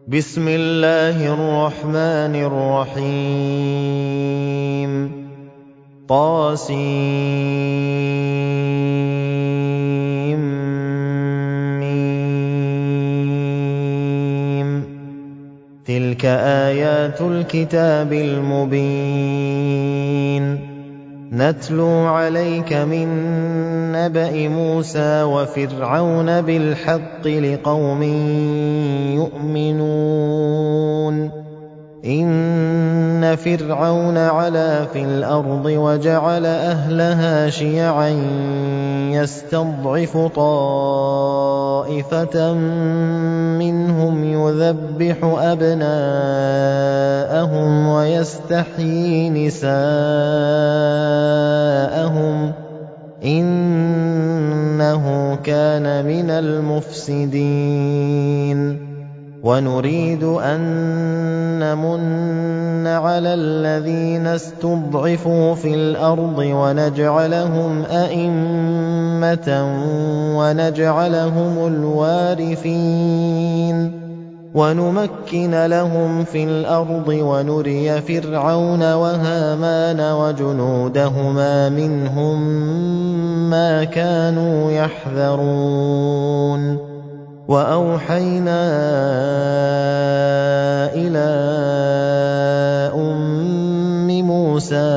بسم الله الرحمن الرحيم طاسيم تلك آيات الكتاب المبين نتلو عليك من نبأ موسى وفرعون بالحق لقوم يؤمنون إن فرعون علا في الأرض وجعل أهلها شيعا يستضعف طائفة منهم يذبح أبناءهم ويستحيي نساءهم إنه كان من المفسدين ونريد أن نمن على الذين استضعفوا في الأرض ونجعلهم أئمة ونجعلهم الوارثين ونمكن لهم في الأرض ونري فرعون وهامان وجنودهما منهم ما كانوا يحذرون وأوحينا إلى أم موسى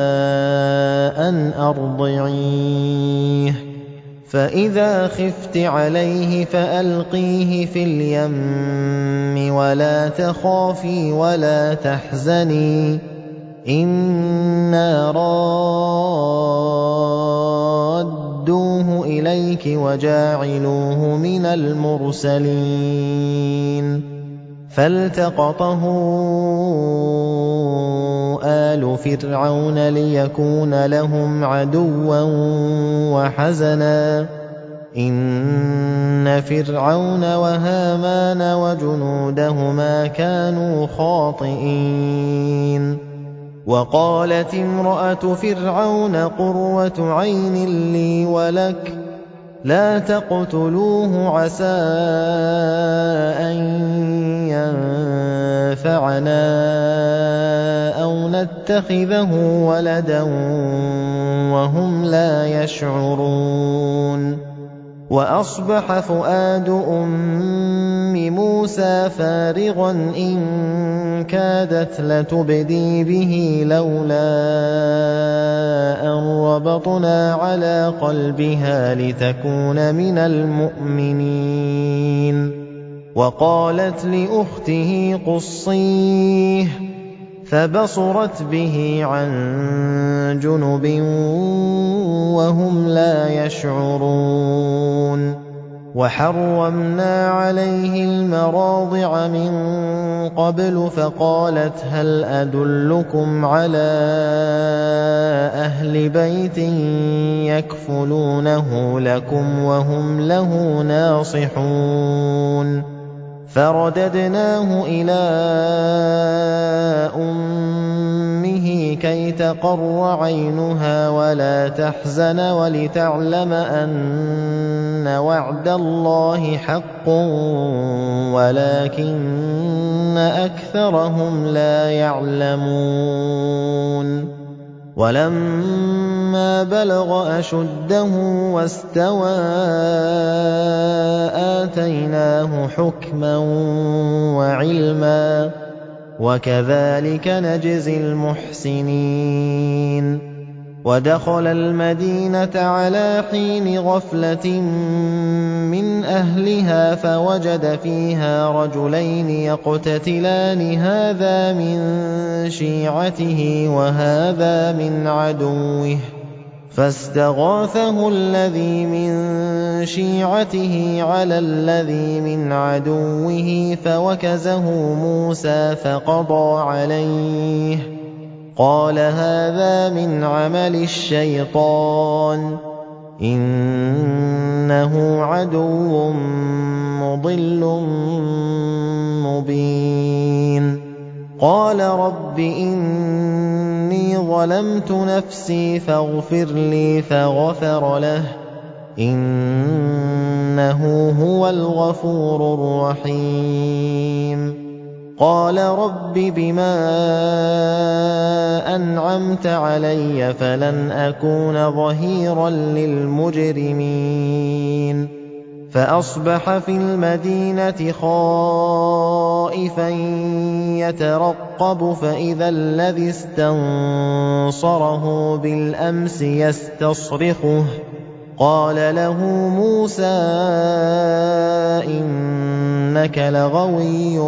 أن أرضعيه فإذا خفت عليه فألقيه في اليم ولا تخافي ولا تحزني إنا رادوه إليك وجاعلوه من المرسلين فالتقطه آل فرعون ليكون لهم عدوا وحزنا إن فرعون وهامان وجنودهما كانوا خاطئين وقالت امرأة فرعون قرة عين لي ولك لا تقتلوه عسى أن ينفعنا أو نتخذه ولدا وهم لا يشعرون وأصبح فؤاد أم موسى فارغا إن كادت لتبدي به لولا أن ربطنا على قلبها لتكون من المؤمنين وقالت لأخته قصيه فبصرت به عن جنب وهم لا يشعرون وحرمنا عليه المراضع من قبل فقالت هل أدلكم على أهل بيت يكفلونه لكم وهم له ناصحون فرددناه إلى أمه كي تقر عينها ولا تحزن ولتعلم أن وعد الله حق ولكن أكثرهم لا يعلمون ولما بلغ أشده واستوى آتيناه حكما وعلما وكذلك نجزي المحسنين ودخل المدينة على حين غفلة من أهلها فوجد فيها رجلين يقتتلان هذا من شيعته وهذا من عدوه فاستغاثه الذي من شيعته على الذي من عدوه فوكزه موسى فقضى عليه قال هذا من عمل الشيطان إنه عدو مضل مبين قال رب إني ظلمت نفسي فاغفر لي فغفر له إنه هو الغفور الرحيم قَالَ رَبِّ بِمَا أَنْعَمْتَ عَلَيَّ فَلَنْ أَكُونَ ظَهِيرًا لِّلْمُجْرِمِينَ فَأَصْبَحَ فِي الْمَدِينَةِ خَائِفًا يَتَرَقَّبُ فَإِذَا الَّذِي اسْتَنصَرَهُ بِالْأَمْسِ يَسْتَصْرِخُهُ قَالَ لَهُ مُوسَىٰ إِنَّكَ لَغَوِيٌّ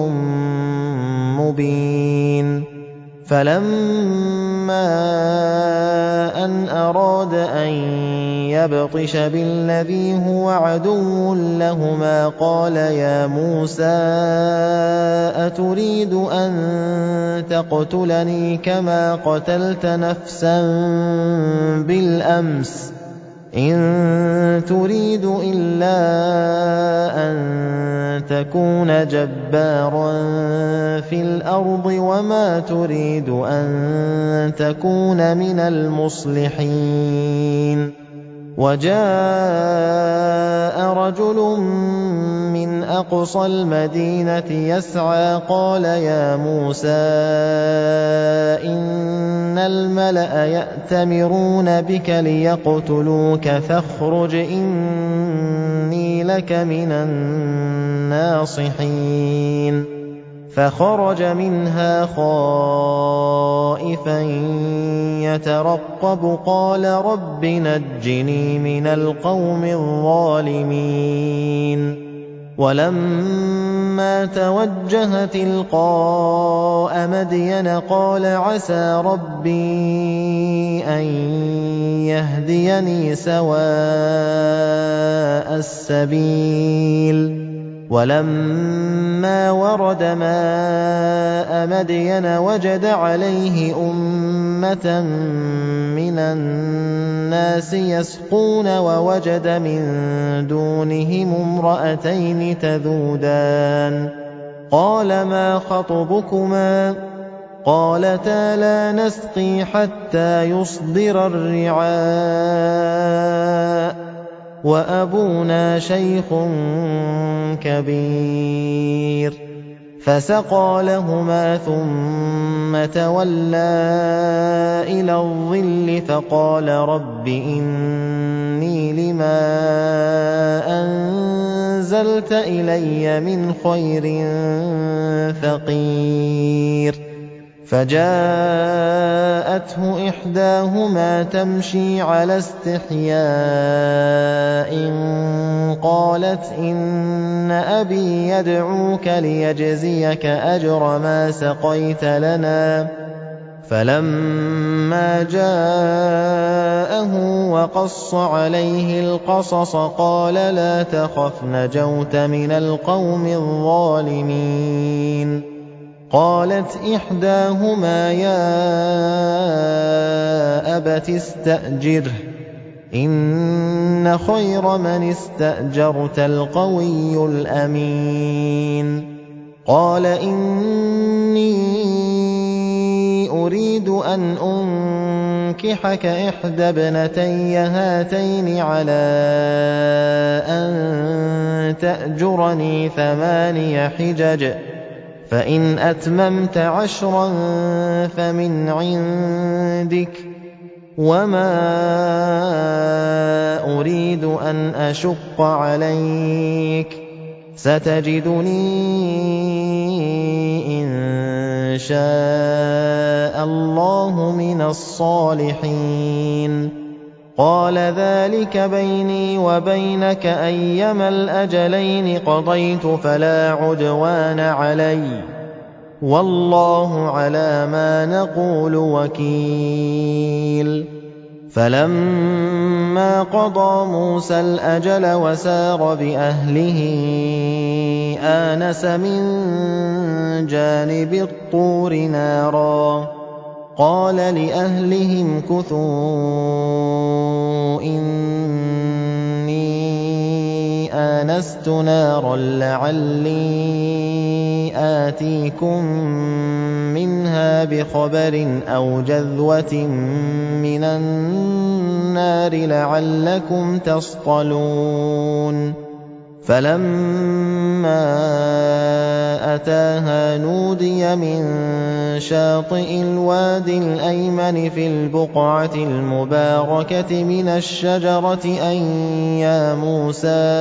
مُّبِينٌ فَلَمَّا أَنْ أَرَادَ أَن يَبْطِشَ بِالَّذِي هُوَ عَدُوٌّ لَّهُمَا قَالَ يَا مُوسَىٰ أَتُرِيدُ أَن تَقْتُلَنِي كَمَا قَتَلْتَ نَفْسًا بِالْأَمْسِ ۖ إِن تُرِيدُ إِلَّا أَن تَكُونَ جَبَّارًا فِي الْأَرْضِ وَمَا تُرِيدُ أَن تَكُونَ مِنَ الْمُصْلِحِينَ وَجَاءَ رَجُلٌ مِّنْ أَقْصَى الْمَدِينَةِ يَسْعَىٰ قَالَ يَا مُوسَىٰ إِنَّ الْمَلَأَ يَأْتَمِرُونَ بِكَ لِيَقْتُلُوكَ فَاخْرُجْ إِنِّي لَكَ مِنَ النَّاصِحِينَ فَخَرَجَ مِنْهَا خَائِفًا يَتَرَقَّبُ قَالَ رَبِّ نَجِّنِي مِنَ الْقَوْمِ الظَّالِمِينَ وَلَمَّا تَوَجَّهَ تِلْقَاءَ مَدْيَنَ قَالَ عَسَىٰ رَبِّي أَن يَهْدِيَنِي سَوَاءَ السَّبِيلِ وَلَمَّا وَرَدَ مَاءَ مَدْيَنَ وَجَدَ عَلَيْهِ أُمَّةً مِّنَ النَّاسِ يَسْقُونَ وَوَجَدَ مِن دُونِهِمُ امْرَأَتَيْنِ تَذُودَانِ قَالَ مَا خَطْبُكُمَا ۖ قَالَتَا لَا نَسْقِي حَتَّىٰ يُصْدِرَ الرِّعَاءُ وَأَبُونَا شَيْخٌ كَبِيرٌ فَسَقَىٰ لَهُمَا ثُمَّ تَوَلَّىٰ إِلَى الظِّلِّ فَقَالَ رَبِّ إِنِّي لِمَا أَنزَلْتَ إِلَيَّ مِنْ خَيْرٍ فَقِيرٌ فَجَاءَتْهُ إِحْدَاهُمَا تَمْشِي عَلَى اسْتِحْيَاءٍ قَالَتْ إِنَّ أَبِي يَدْعُوكَ لِيَجْزِيَكَ أَجْرَ مَا سَقَيْتَ لَنَا فَلَمَّا جَاءَهُ وَقَصَّ عَلَيْهِ الْقَصَصَ قَالَ لَا تَخَفْ نَجَوْتَ مِنَ الْقَوْمِ الظَّالِمِينَ قَالَتْ إِحْدَاهُمَا يَا أَبَتِ اسْتَأْجِرْهُ إِنَّ خَيْرَ مَنِ اسْتَأْجَرْتَ الْقَوِيُّ الْأَمِينُ قَالَ إِنِّي أُرِيدُ أَنْ أُنكِحَكَ إِحْدَى ابْنَتَيَّ هَاتَيْنِ عَلَىٰ أَن تَأْجُرَنِي 8 حِجَجٍ فَإِنْ أَتْمَمْتَ 10 فَمِنْ عِندِكَ وَمَا أُرِيدُ أَنْ أَشُقَّ عَلَيْكَ سَتَجِدُنِي إِن شَاءَ اللَّهُ مِنَ الصَّالِحِينَ قَالَ ذَلِكَ بَيْنِي وَبَيْنَكَ أَيَّمَا الْأَجَلَيْنِ قَضَيْتُ فَلَا عُدْوَانَ عَلَيَّ ۖ وَاللَّهُ عَلَىٰ مَا نَقُولُ وَكِيلٌ فَلَمَّا قَضَىٰ مُوسَى الْأَجَلَ وَسَارَ بِأَهْلِهِ آنَسَ مِن جَانِبِ الطُّورِ نَارًا قَالَ لِأَهْلِهِ امْكُثُوا إِنِّي آنَسْتُ نَارًا لَّعَلِّي آتِيكُم مِّنْهَا بِخَبَرٍ أَوْ جَذْوَةٍ مِّنَ النَّارِ لَعَلَّكُمْ تَصْطَلُونَ فَلَمَّا أَتَاهَا نُودِيَ مِن شَاطِئِ الْوَادِ الْأَيْمَنِ فِي الْبُقْعَةِ الْمُبَارَكَةِ مِنَ الشَّجَرَةِ أَن يَا مُوسَىٰ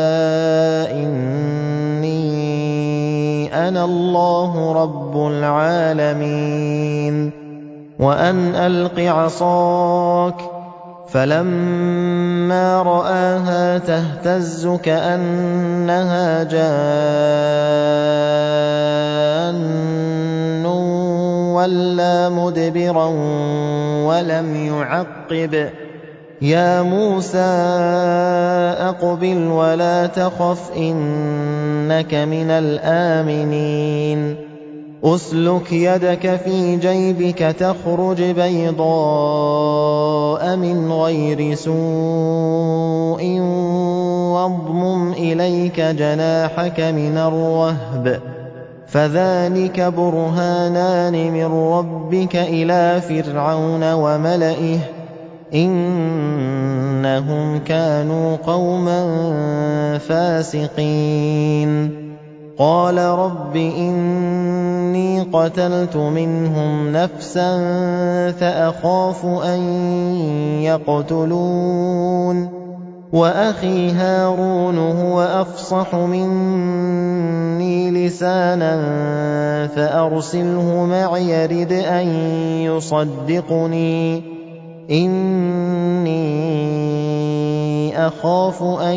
إِنِّي أَنَا اللَّهُ رَبُّ الْعَالَمِينَ وَأَنْ أَلْقِ عَصَاكَ ۖ فَلَمَّا رَآهَا تَهْتَزُّ كَأَنَّهَا جَانٌّ وَلَّىٰ مُدْبِرًا وَلَمْ يُعَقِّبْ ۚ يَا مُوسَىٰ أَقْبِلْ وَلَا تَخَفْ إِنَّكَ مِنَ الْآمِنِينَ أُسْلُكْ يَدَكَ فِي جَيْبِكَ تَخْرُجْ بَيْضَاءَ مِنْ غَيْرِ سُوءٍ وَاضْمُمْ إِلَيْكَ جَنَاحَكَ مِنَ الرَّهْبِ ۖ فَذَانِكَ بُرْهَانَانِ مِن رَّبِّكَ إِلَىٰ فِرْعَوْنَ وَمَلَئِهِ ۚ إِنَّهُمْ كَانُوا قَوْمًا فَاسِقِينَ قَالَ رَبِّ إِنِّي قَتَلْتُ مِنْهُمْ نَفْسًا فَأَخَافُ أَن يَقْتُلُونِ وَأَخِي هَارُونُ هُوَ أَفْصَحُ مِنِّي لِسَانًا فَأَرْسِلْهُ مَعِيَ يَرِدْ أَن يُصَدِّقُنِي إِنِّي أَخَافُ أَن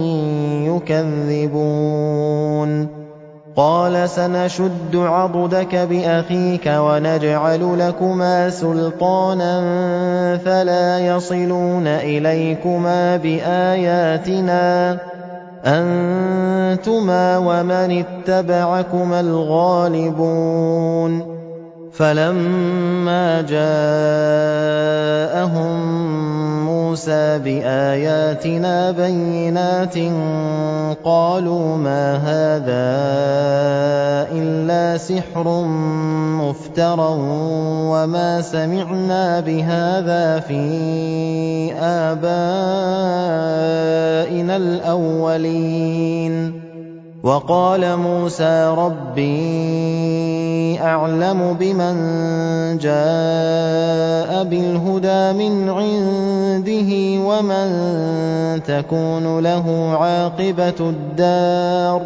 يُكَذِّبُونِ قَالَ سَنَشُدُّ عَضُدَكَ بِأَخِيكَ وَنَجْعَلُ لَكُمَا سُلْطَانًا فَلَا يَصِلُونَ إِلَيْكُمَا بِآيَاتِنَا أَنتُمَا وَمَنِ اتَّبَعَكُمَا الْغَالِبُونَ فَلَمَّا جَاءَهُم مُوسَىٰ بِآيَاتِنَا بَيِّنَاتٍ قَالُوا مَا هَٰذَا إِلَّا سِحْرٌ مُّفْتَرًى وَمَا سَمِعْنَا بِهَٰذَا فِي آبَائِنَا الْأَوَّلِينَ وَقَالَ مُوسَىٰ رَبِّي أَعْلَمُ بِمَن جَاءَ بِالْهُدَىٰ مِنْ عِندِهِ وَمَن تَكُونُ لَهُ عَاقِبَةُ الدَّارِ ۖ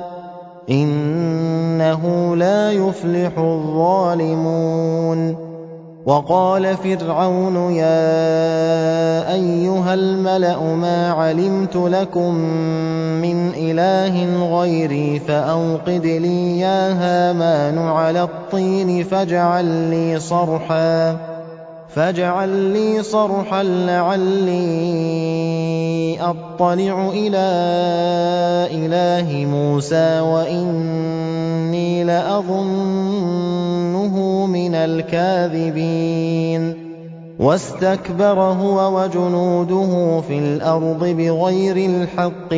إِنَّهُ لَا يُفْلِحُ الظَّالِمُونَ وَقَالَ فِرْعَوْنُ يَا أَيُّهَا الْمَلَأُ مَا عَلِمْتُ لَكُم مِّنْ إِلَٰهٍ غَيْرِي فَأَوْقِدْ لِي يَا هَامَانُ عَلَى الطِّينِ فاجعل لي صَرْحًا لَّعَلِّي أَطَّلِعُ إِلَىٰ إِلَٰهِ مُوسَىٰ وَإِنِّي لَأَظُنُّهُ مِنَ الْكَاذِبِينَ وَاسْتَكْبَرَ هُوَ وَجُنُودُهُ فِي الْأَرْضِ بِغَيْرِ الْحَقِّ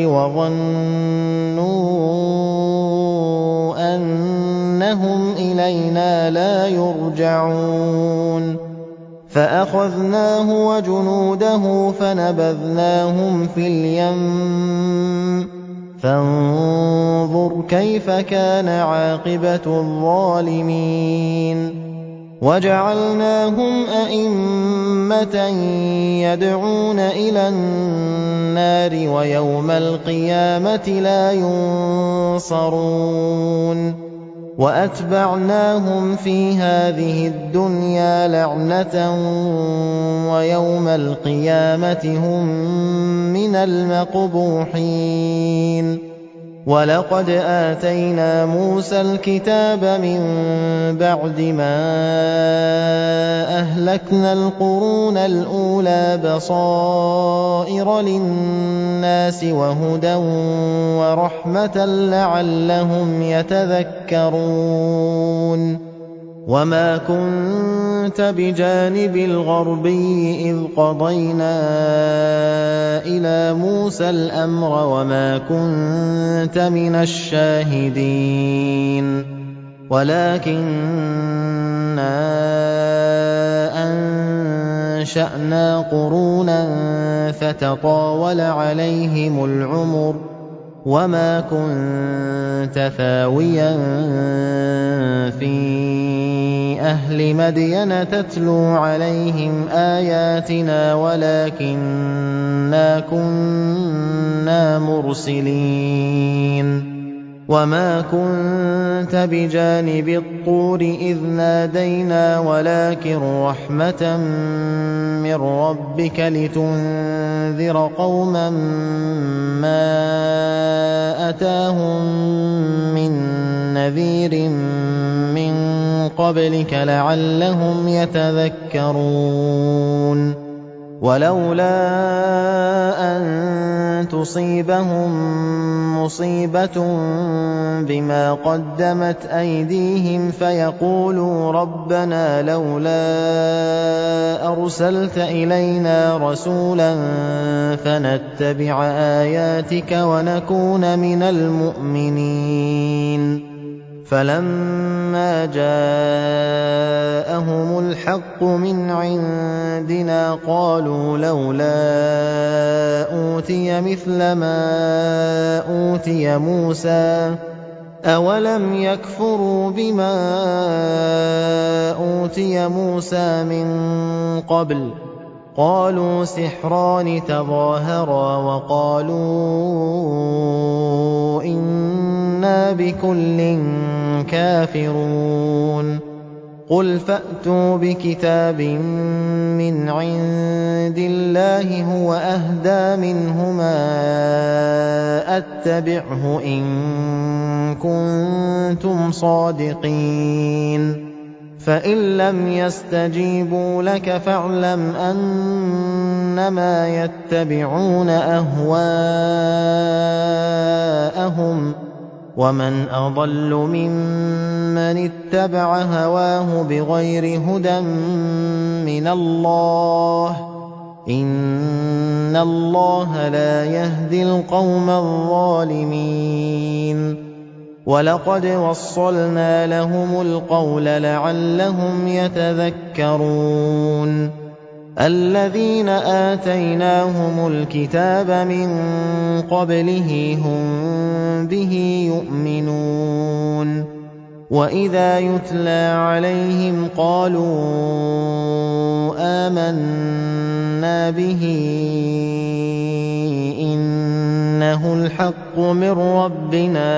وَظَنُّوا أَنَّهُمْ إِلَيْنَا لَا يُرْجَعُونَ فَأَخَذْنَاهُ وَجُنُودَهُ فَنَبَذْنَاهُمْ فِي الْيَمِّ فَانظُرْ كَيْفَ كَانَ عَاقِبَةُ الظَّالِمِينَ وَجَعَلْنَاهُمْ أَئِمَّةً يَدْعُونَ إِلَى النَّارِ وَيَوْمَ الْقِيَامَةِ لَا يُنصَرُونَ وَأَتْبَعْنَاهُمْ فِي هَٰذِهِ الدُّنْيَا لَعْنَةً وَيَوْمَ الْقِيَامَةِ هُم مِّنَ الْمَقْبُوحِينَ وَلَقَدْ آتَيْنَا مُوسَى الْكِتَابَ مِن بَعْدِ مَا أَهْلَكْنَا الْقُرُونَ الْأُولَىٰ بَصَائِرَ لِلنَّاسِ وَهُدًى وَرَحْمَةً لَّعَلَّهُمْ يَتَذَكَّرُونَ وَمَا كُنتَ بِجَانِبِ الْغَرْبِيِّ إِذْ قَضَيْنَا إِلَىٰ مُوسَى الْأَمْرَ وَمَا كُنتَ مِنَ الشَّاهِدِينَ وَلَٰكِنَّا أَنشَأْنَا قُرُونًا فَتَطَاوَلَ عَلَيْهِمُ الْعُمُرُ وَمَا كُنتَ ثَاوِيًا فِي أَهْلِ مَدْيَنَ تَتْلُو عَلَيْهِمْ آيَاتِنَا وَلَٰكِنَّا كُنَّا مُرْسِلِينَ وَمَا كُنتَ بِجَانِبِ الطُّورِ إِذْ نَادَيْنَا وَلَٰكِن رَّحْمَةً مِّن رَّبِّكَ لِتُنذِرَ قَوْمًا مَّا أَتَاهُم مِّن نَّذِيرٍ مِّن قَبْلِكَ لَعَلَّهُمْ يَتَذَكَّرُونَ وَلَوْلَا أَن تُصِيبَهُم مُّصِيبَةٌ بِمَا قَدَّمَتْ أَيْدِيهِمْ فَيَقُولُوا رَبَّنَا لَوْلَا أَرْسَلْتَ إِلَيْنَا رَسُولًا فَنَتَّبِعَ آيَاتِكَ وَنَكُونَ مِنَ الْمُؤْمِنِينَ فَلَمَّا جَاءَهُمُ الْحَقُّ مِنْ عِندِنَا قَالُوا لَوْلَا أُوتِيَ مِثْلَ مَا أُوتِيَ مُوسَىٰ أَوَلَمْ يَكْفُرُوا بِمَا أُوتِيَ مُوسَىٰ مِن قَبْلُ ۖ قَالُوا سِحْرَانِ تَظَاهَرَا وَقَالُوا إِنَّا بِكُلٍّ كَافِرُونَ قُلْ فَأْتُوا بِكِتَابٍ مِّنْ عِندِ اللَّهِ هُوَ أَهْدَىٰ مِنْهُمَا أَتَّبِعْهُ إِن كُنتُمْ صَادِقِينَ فَإِن لَّمْ يَسْتَجِيبُوا لَكَ فَاعْلَمْ أَنَّمَا يَتَّبِعُونَ أَهْوَاءَهُمْ ۚ وَمَنْ أَضَلُّ مِمَّنِ اتَّبَعَ هَوَاهُ بِغَيْرِ هُدًى مِّنَ اللَّهِ ۚ إِنَّ اللَّهَ لَا يَهْدِي الْقَوْمَ الظَّالِمِينَ وَلَقَدْ وَصَّلْنَا لَهُمُ الْقَوْلَ لَعَلَّهُمْ يَتَذَكَّرُونَ الَّذِينَ آتَيْنَاهُمُ الْكِتَابَ مِن قَبْلِهِ هُم بِهِ يُؤْمِنُونَ وَإِذَا يُتْلَىٰ عَلَيْهِمْ قَالُوا آمَنَّا بِهِ إِنَّهُ الْحَقُّ مِن رَّبِّنَا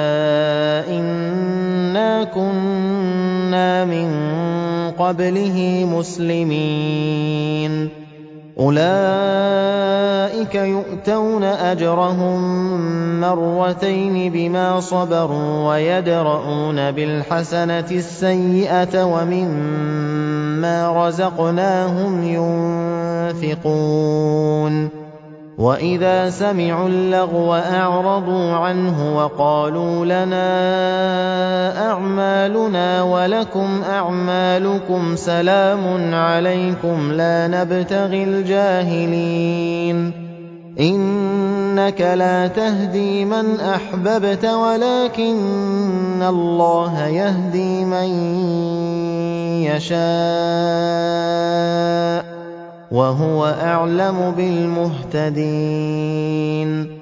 إِنَّا كُنَّا مِن قَبْلِهِ مُسْلِمِينَ أُولَٰئِكَ يُؤْتَوْنَ أَجْرَهُم مَّرَّتَيْنِ بِمَا صَبَرُوا وَيَدْرَءُونَ بِالْحَسَنَةِ السَّيِّئَةَ وَمِمَّا رَزَقْنَاهُمْ يُنفِقُونَ وَإِذَا سَمِعُوا اللَّغْوَ أَعْرَضُوا عَنْهُ وَقَالُوا لَنَا أَعْمَالُنَا وَلَكُمْ أَعْمَالُكُمْ سَلَامٌ عَلَيْكُمْ لَا نَبْتَغِي الْجَاهِلِينَ إِنَّكَ لَا تَهْدِي مَنْ أَحْبَبْتَ وَلَٰكِنَّ اللَّهَ يَهْدِي مَن يَشَاءُ ۚ وَهُوَ أَعْلَمُ بِالْمُهْتَدِينَ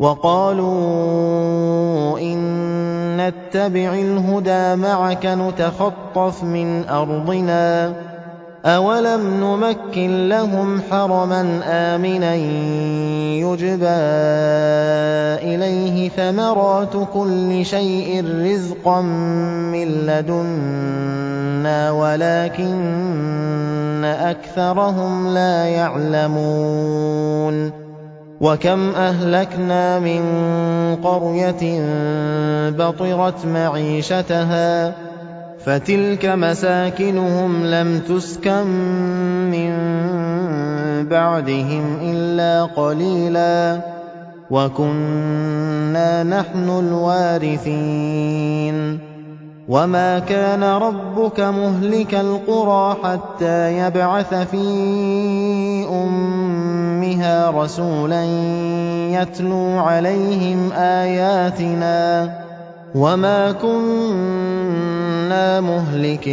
وَقَالُوا إِن نَّتَّبِعِ الْهُدَىٰ مَعَكَ نُتَخَطَّفْ مِنْ أَرْضِنَا ۚ أَوَلَمْ نُمَكِّن لَّهُمْ حَرَمًا آمِنًا يُجْبَىٰ إِلَيْهِ ثَمَرَاتُ كُلِّ شَيْءٍ رِّزْقًا مِّن لَّدُنَّا وَلَٰكِنَّ أَكْثَرَهُمْ لَا يَعْلَمُونَ وَكَمْ أَهْلَكْنَا مِن قَرْيَةٍ بَطِرَتْ مَعِيشَتَهَا فَتِلْكَ مَسَاكِنُهُمْ لَمْ تُسْكَن مِّن بَعْدِهِمْ إِلَّا قَلِيلًا وَكُنَّا نَحْنُ الْوَارِثِينَ وَمَا كَانَ رَبُّكَ مُهْلِكَ الْقُرَىٰ حَتَّىٰ يَبْعَثَ فِي أُمِّهَا رَسُولًا يَتْلُو عَلَيْهِمْ آيَاتِنَا ۚ وَمَا كُنَّا مُهْلِكِي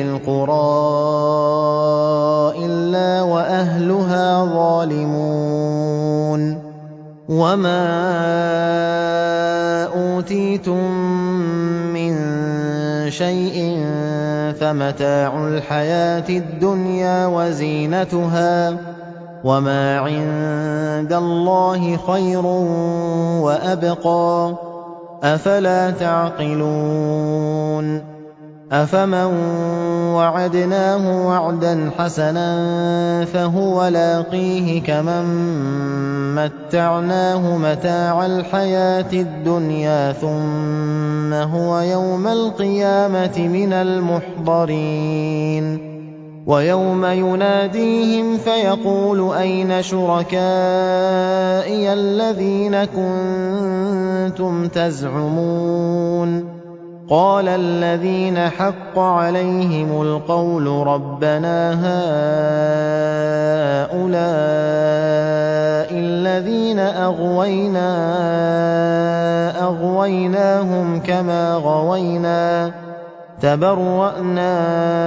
الْقُرَىٰ إِلَّا وَأَهْلُهَا ظَالِمُونَ وَمَا أُوتِيتُم مِّن شَيْءٍ فَمَتَاعُ الْحَيَاةِ الدُّنْيَا وَزِينَتُهَا ۚ وَمَا عِندَ اللَّهِ خَيْرٌ وَأَبْقَىٰ ۚ أَفَلَا تَعْقِلُونَ أَفَمَن وَعَدْنَاهُ وَعْدًا حَسَنًا فَهُوَ لَاقِيهِ كَمَن مَّتَّعْنَاهُ مَتَاعَ الْحَيَاةِ الدُّنْيَا ثُمَّ هُوَ يَوْمَ الْقِيَامَةِ مِنَ الْمُحْضَرِينَ وَيَوْمَ يُنَادِيهِمْ فَيَقُولُ أَيْنَ شُرَكَائِيَ الَّذِينَ كُنتُمْ تَزْعُمُونَ قَالَ الَّذِينَ حَقَّ عَلَيْهِمُ الْقَوْلُ رَبَّنَا هَٰؤُلَاءِ الَّذِينَ أَغْوَيْنَاهُمْ كَمَا غَوَيْنَا ۖ تَبَرَّأْنَا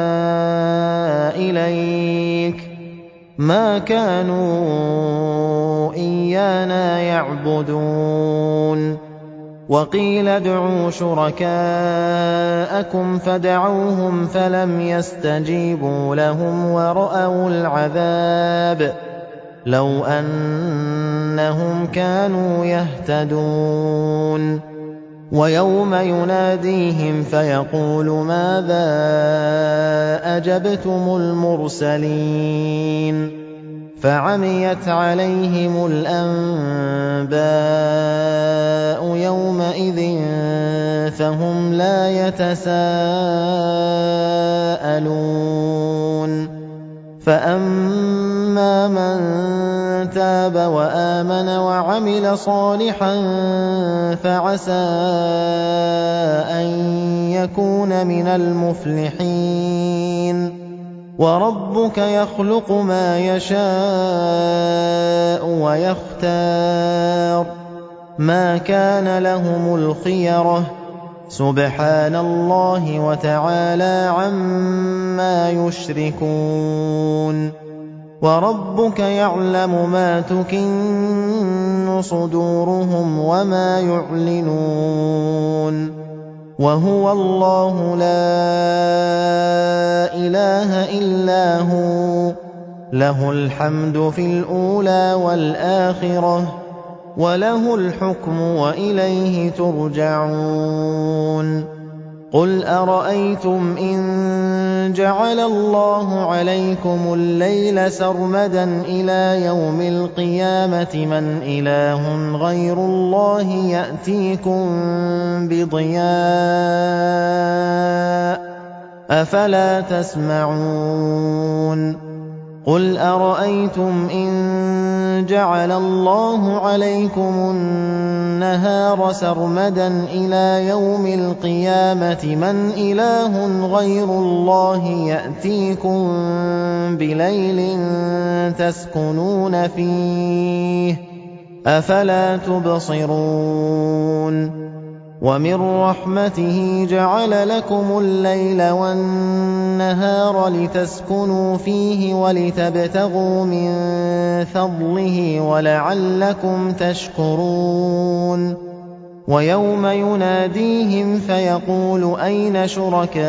إِلَيْكَ ۖ مَا كَانُوا إِيَّانَا يَعْبُدُونَ وَقِيلَ ادْعُوا شُرَكَاءَكُمْ فَدَعَوْهُمْ فَلَمْ يَسْتَجِيبُوا لَهُمْ وَرَأَوُا الْعَذَابَ ۚ لَوْ أَنَّهُمْ كَانُوا يَهْتَدُونَ وَيَوْمَ يُنَادِيهِمْ فَيَقُولُ مَاذَا أَجَبْتُمُ الْمُرْسَلِينَ فَعَمِيَتْ عَلَيْهِمُ الْأَنبَاءُ يَوْمَئِذٍ فَهُمْ لَا يَتَسَاءَلُونَ فَأَمَّا مَن تَابَ وَآمَنَ وَعَمِلَ صَالِحًا فَعَسَىٰ أَن يَكُونَ مِنَ الْمُفْلِحِينَ وَرَبُّكَ يَخْلُقُ مَا يَشَاءُ وَيَخْتَارُ ۗ مَا كَانَ لَهُمُ الْخِيَرَةُ ۚ سُبْحَانَ اللَّهِ وَتَعَالَىٰ عَمَّا يُشْرِكُونَ وَرَبُّكَ يَعْلَمُ مَا تُكِنُّ صُدُورُهُمْ وَمَا يُعْلِنُونَ وَهُوَ اللَّهُ لَا إِلَٰهَ إِلَّا هُوَ ۖ لَهُ الْحَمْدُ فِي الْأُولَىٰ وَالْآخِرَةِ ۖ وَلَهُ الْحُكْمُ وَإِلَيْهِ تُرْجَعُونَ قُلْ أَرَأَيْتُمْ إِن جَعَلَ اللَّهُ عَلَيْكُمُ اللَّيْلَ سَرْمَدًا إِلَىٰ يَوْمِ الْقِيَامَةِ مَنْ إِلَٰهٌ غَيْرُ اللَّهِ يَأْتِيكُم بِضِيَاءٍ ۖ أَفَلَا تَسْمَعُونَ قُلْ أَرَأَيْتُمْ إِن جَعَلَ اللَّهُ عَلَيْكُمُ النَّهَارَ سَرْمَدًا إِلَىٰ يَوْمِ الْقِيَامَةِ مَنْ إِلَٰهٌ غَيْرُ اللَّهِ يَأْتِيكُم بِلَيْلٍ تَسْكُنُونَ فِيهِ ۖ أَفَلَا تُبْصِرُونَ وَمِن رَّحْمَتِهِ جَعَلَ لَكُمُ اللَّيْلَ وَالنَّهَارَ لِتَسْكُنُوا فِيهِ وَلِتَبْتَغُوا مِن فَضْلِهِ وَلَعَلَّكُمْ تَشْكُرُونَ وَيَوْمَ يُنَادِيهِمْ فَيَقُولُ أَيْنَ شُرَكَائِيَ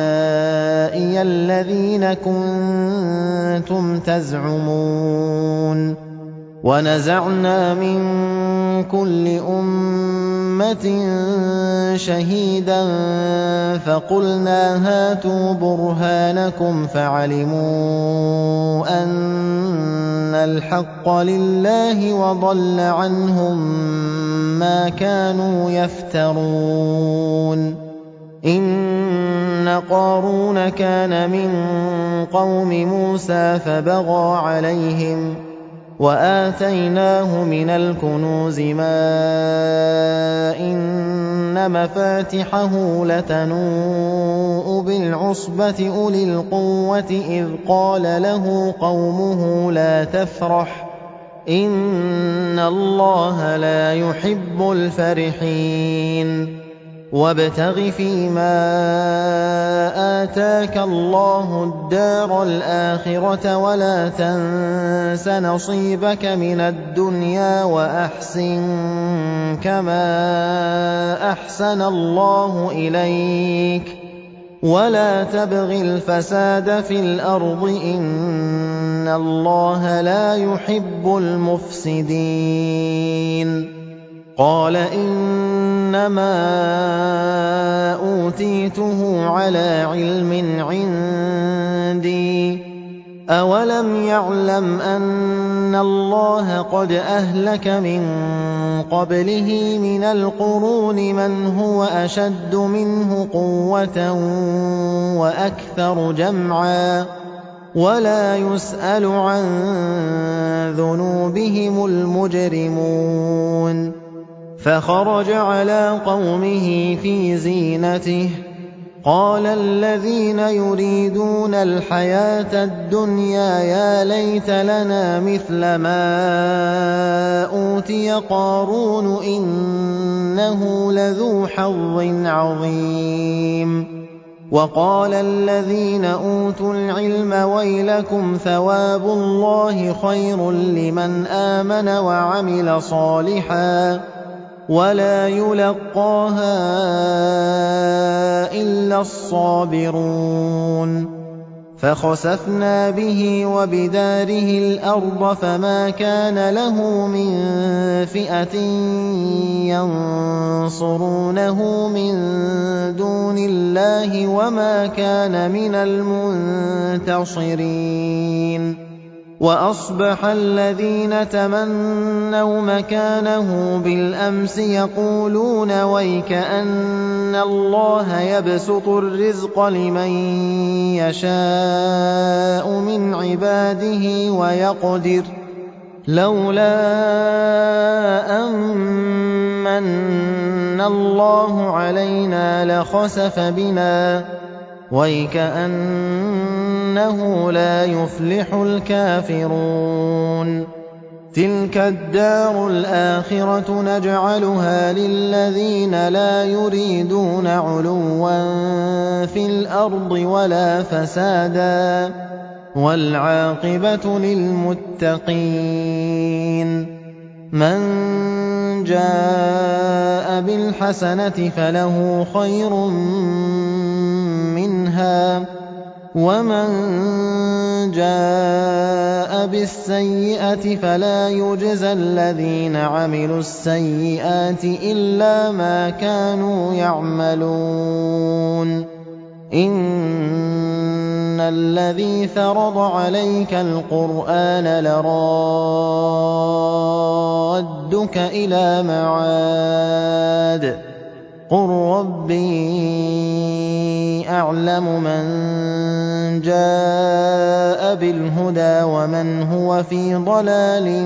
الَّذِينَ كُنتُمْ تَزْعُمُونَ وَنَزَعْنَا مِن كُلِّ أُمَّةٍ شَهِيدًا فَقُلْنَا هَاتُوا بُرْهَانَكُمْ فَعَلِمُوا أَنَّ الْحَقَّ لِلَّهِ وَضَلَّ عَنْهُم مَّا كَانُوا يَفْتَرُونَ إِنَّ قَارُونَ كَانَ مِن قَوْمِ مُوسَىٰ فَبَغَىٰ عَلَيْهِمْ وَآتَيْنَاهُ مِنَ الْكُنُوزِ مَا إِنَّ مَفَاتِحَهُ لَتَنُوءُ بِالْعُصْبَةِ أُولِي الْقُوَّةِ إِذْ قَالَ لَهُ قَوْمُهُ لَا تَفْرَحْ إِنَّ اللَّهَ لَا يُحِبُّ الْفَرِحِينَ وَابْتَغِ فِيمَا آتَاكَ اللَّهُ الدَّارَ الْآخِرَةَ وَلَا تَنسَ نَصِيبَكَ مِنَ الدُّنْيَا الدُّنْيَا وَأَحْسِن كَمَا أَحْسَنَ اللَّهُ إِلَيْكَ وَلَا تَبْغِ الْفَسَادَ فِي الْأَرْضِ ۖ إِنَّ اللَّهَ لَا يُحِبُّ الْمُفْسِدِينَ قَالَ إِنَّمَا أُوتِيتُهُ عَلَىٰ عِلْمٍ عِندِي ۚ أَوَلَمْ يَعْلَمْ أَنَّ اللَّهَ قَدْ أَهْلَكَ مِن قَبْلِهِ مِنَ الْقُرُونِ مَنْ هُوَ أَشَدُّ مِنْهُ قُوَّةً وَأَكْثَرُ جَمْعًا ۚ وَلَا يُسْأَلُ عَن ذُنُوبِهِمُ الْمُجْرِمُونَ فَخَرَجَ عَلَىٰ قَوْمِهِ فِي زِينَتِهِ ۖ قَالَ الَّذِينَ يُرِيدُونَ الْحَيَاةَ الدُّنْيَا يَا لَيْتَ لَنَا مِثْلَ مَا أُوتِيَ قَارُونُ إِنَّهُ لَذُو حَظٍّ عَظِيمٍ وَقَالَ الَّذِينَ أُوتُوا الْعِلْمَ وَيْلَكُمْ ثَوَابُ اللَّهِ خَيْرٌ لِّمَنْ آمَنَ وَعَمِلَ صَالِحًا وَلَا يُلَقَّاهَا إِلَّا الصَّابِرُونَ فَخَسَفْنَا بِهِ وَبِدَارِهِ الْأَرْضَ فَمَا كَانَ لَهُ مِن فِئَةٍ يَنصُرُونَهُ مِن دُونِ اللَّهِ وَمَا كَانَ مِنَ الْمُنتَصِرِينَ وَأَصْبَحَ الَّذِينَ تَمَنَّوْا مَكَانَهُ بِالْأَمْسِ يَقُولُونَ وَيْكَأَنَّ اللَّهَ يَبْسُطُ الرِّزْقَ لِمَن يَشَاءُ مِنْ عِبَادِهِ وَيَقْدِرُ ۖ لَوْلَا أَن مَّنَّ اللَّهُ عَلَيْنَا لَخَسَفَ بِنَا ۖ وَيْكَأَنَّهُ لَا يُفْلِحُ الْكَافِرُونَ تِلْكَ الدَّارُ الْآخِرَةُ نَجْعَلُهَا لِلَّذِينَ لَا يُرِيدُونَ عُلُوًّا فِي الْأَرْضِ وَلَا فَسَادًا ۚ وَالْعَاقِبَةُ لِلْمُتَّقِينَ مَن جَاءَ بِالْحَسَنَةِ فَلَهُ خَيْرٌ مِّنْهَا ۖ وَمَن جَاءَ بِالسَّيِّئَةِ فَلَا يُجْزَى الَّذِينَ عَمِلُوا السَّيِّئَاتِ إِلَّا مَا كَانُوا يَعْمَلُونَ إِنَّ الَّذِي فَرَضَ عَلَيْكَ الْقُرْآنَ لَرَادُّكَ إِلَىٰ مَعَادٍ ۚ قُل رَّبِّي أَعْلَمُ مَن جَاءَ بِالْهُدَىٰ وَمَنْ هُوَ فِي ضَلَالٍ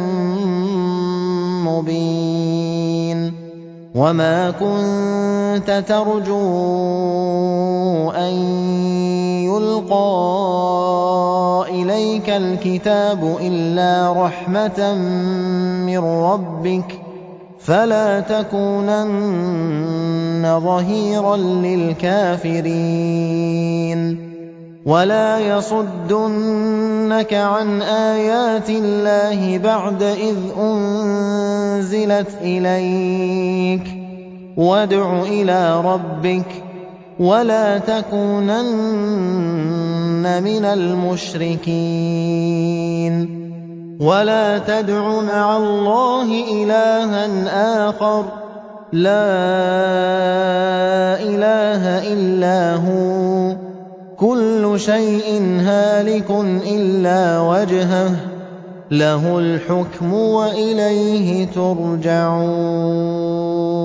مُّبِينٍ وَمَا كُنتَ تَرْجُو أَن يُلْقَىٰ إِلَيْكَ الْكِتَابُ إِلَّا رَحْمَةً مِّن رَّبِّكَ فَلَا تَكُونَنَّ ظَهِيرًا لِّلْكَافِرِينَ وَلَا يَصُدُّنَّكَ عَنْ آيَاتِ اللَّهِ بَعْدَ إِذْ أُنزِلَتْ إِلَيْكَ ۖ وَادْعُ إِلَىٰ رَبِّكَ وَلَا تَكُونَنَّ مِنَ الْمُشْرِكِينَ وَلَا تَدْعُ مَعَ اللَّهِ إِلَٰهًا آخَرَ لَا إِلَٰهَ إِلَّا هُوَ ۚ كُلُّ شَيْءٍ هَالِكٌ إِلَّا وَجْهَهُ ۖ لَهُ الْحُكْمُ وَإِلَيْهِ تُرْجَعُونَ